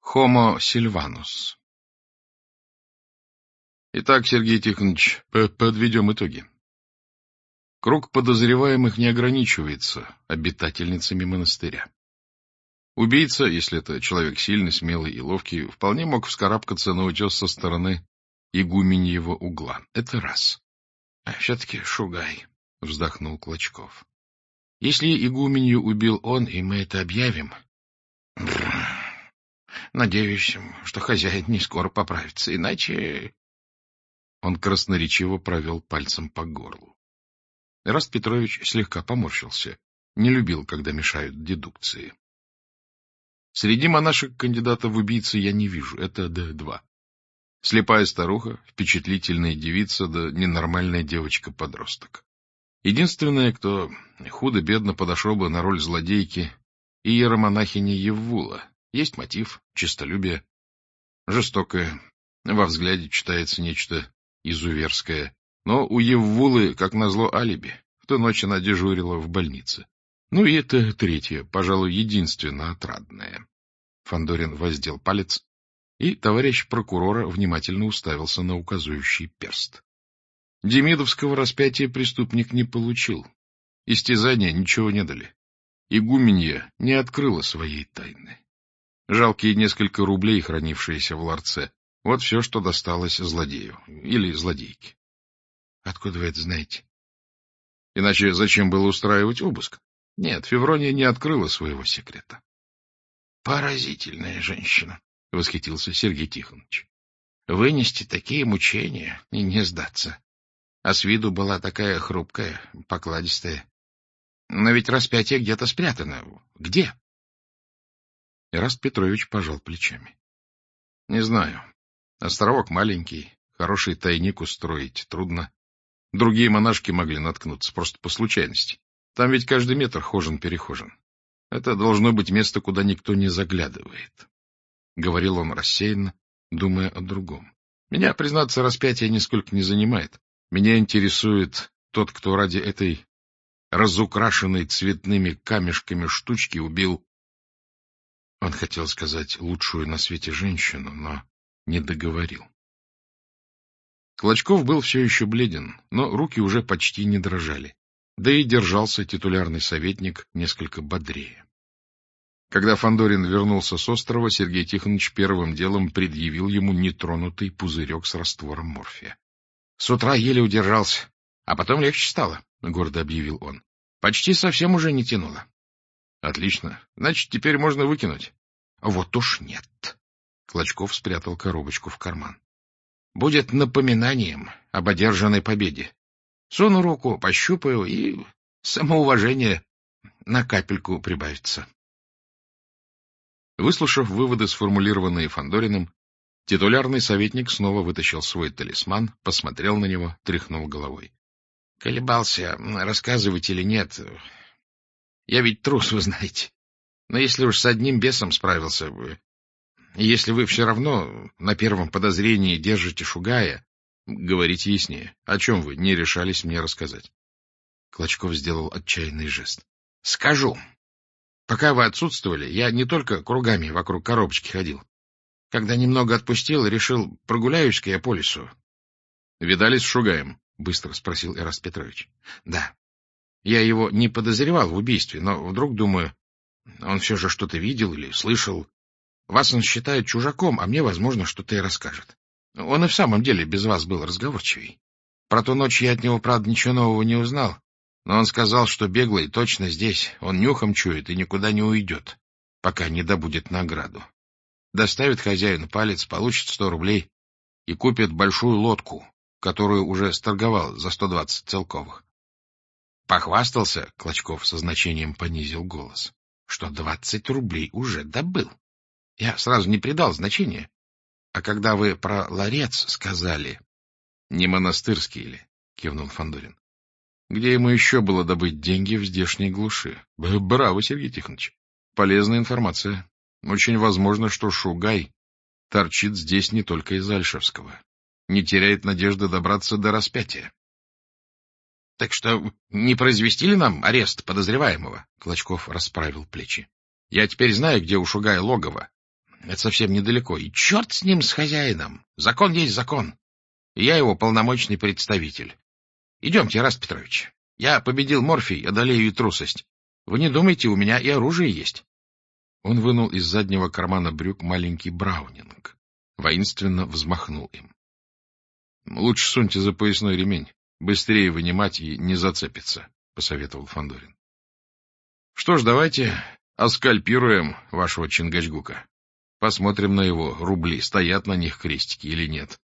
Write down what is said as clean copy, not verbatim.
Homo silvanus. Итак, Сергей Тихонович, подведем итоги. Круг подозреваемых не ограничивается обитательницами монастыря. Убийца, если это человек сильный, смелый и ловкий, вполне мог вскарабкаться на утес со стороны игуменьего угла. Это раз. — А все-таки Шугай, — вздохнул Клочков. — Если игуменью убил он, и мы это объявим... Надеюсь, что хозяин не скоро поправится, иначе... Он красноречиво провел пальцем по горлу. Эраст Петрович слегка поморщился. Не любил, когда мешают дедукции. Среди монашек кандидата в убийцы я не вижу. Это Д2. Слепая старуха, впечатлительная девица, да ненормальная девочка-подросток. Единственное, кто худо-бедно подошел бы на роль злодейки, иеромонахиня Еввула. Есть мотив, честолюбие, жестокое. Во взгляде читается нечто изуверское. Но у Еввулы, как назло, алиби. В ту ночь она дежурила в больнице. Ну и это третье, пожалуй, единственно отрадное. Фандорин воздел палец, и товарищ прокурора внимательно уставился на указывающий перст. Демидовского распятия преступник не получил. Истязания ничего не дали. Игуменья не открыла своей тайны. Жалкие несколько рублей, хранившиеся в ларце, вот все, что досталось злодею или злодейке. — Откуда вы это знаете? — Иначе зачем было устраивать обыск? Нет, Феврония не открыла своего секрета. — Поразительная женщина, — восхитился Сергей Тихонович. — Вынести такие мучения и не сдаться. А с виду была такая хрупкая, покладистая. Но ведь распятие где-то спрятано. Где? Эраст Петрович пожал плечами. — Не знаю. Островок маленький, хороший тайник устроить трудно. Другие монашки могли наткнуться просто по случайности. Там ведь каждый метр хожен-перехожен. Это должно быть место, куда никто не заглядывает. Говорил он рассеянно, думая о другом. Меня, признаться, распятие нисколько не занимает. Меня интересует тот, кто ради этой разукрашенной цветными камешками штучки убил... Он хотел сказать лучшую на свете женщину, но не договорил. Клочков был все еще бледен, но руки уже почти не дрожали. Да и держался титулярный советник несколько бодрее. Когда Фандорин вернулся с острова, Сергей Тихонович первым делом предъявил ему нетронутый пузырек с раствором морфия. — С утра еле удержался, а потом легче стало, — гордо объявил он. — Почти совсем уже не тянуло. — Отлично. Значит, теперь можно выкинуть. — Вот уж нет. Клочков спрятал коробочку в карман. — Будет напоминанием об одержанной победе. Суну руку, пощупаю, и самоуважение на капельку прибавится. Выслушав выводы, сформулированные Фандориным, титулярный советник снова вытащил свой талисман, посмотрел на него, тряхнул головой. — Колебался, рассказывать или нет. Я ведь трус, вы знаете. Но если уж с одним бесом справился, если вы все равно на первом подозрении держите Шугая, говорите яснее. О чем вы не решались мне рассказать? Клочков сделал отчаянный жест. — Скажу. Пока вы отсутствовали, я не только кругами вокруг коробочки ходил. Когда немного отпустил, решил, прогуляюсь-ка я по лесу. — Видались с Шугаем? — быстро спросил Эраст Петрович. — Да. Я его не подозревал в убийстве, но вдруг, думаю, он все же что-то видел или слышал. Вас он считает чужаком, а мне, возможно, что-то и расскажет. Он и в самом деле без вас был разговорчивей. Про ту ночь я от него, правда, ничего нового не узнал, но он сказал, что беглый точно здесь, он нюхом чует и никуда не уйдет, пока не добудет награду. Доставит хозяину палец, получит 100 рублей и купит большую лодку, которую уже сторговал за 120 целковых. Похвастался, Клочков со значением понизил голос, что 20 рублей уже добыл. Я сразу не придал значения. А когда вы про ларец сказали... — Не монастырский ли? — кивнул Фандорин. — Где ему еще было добыть деньги в здешней глуши? Браво, Сергей Тихонович. Полезная информация. Очень возможно, что Шугай торчит здесь не только из Альшевского. Не теряет надежды добраться до распятия. — Так что не произвести ли нам арест подозреваемого? Клочков расправил плечи. — Я теперь знаю, где у Шугая логово. Это совсем недалеко. И черт с ним, с хозяином. Закон есть закон. И я его полномочный представитель. Идемте, Эраст Петрович. Я победил Морфий, одолею и трусость. Вы не думайте, у меня и оружие есть. Он вынул из заднего кармана брюк маленький браунинг. Воинственно взмахнул им. — Лучше суньте за поясной ремень. Быстрее вынимать и не зацепиться, — посоветовал Фандорин. — Что ж, давайте оскальпируем вашего Чингачгука. Посмотрим на его рубли, стоят на них крестики или нет.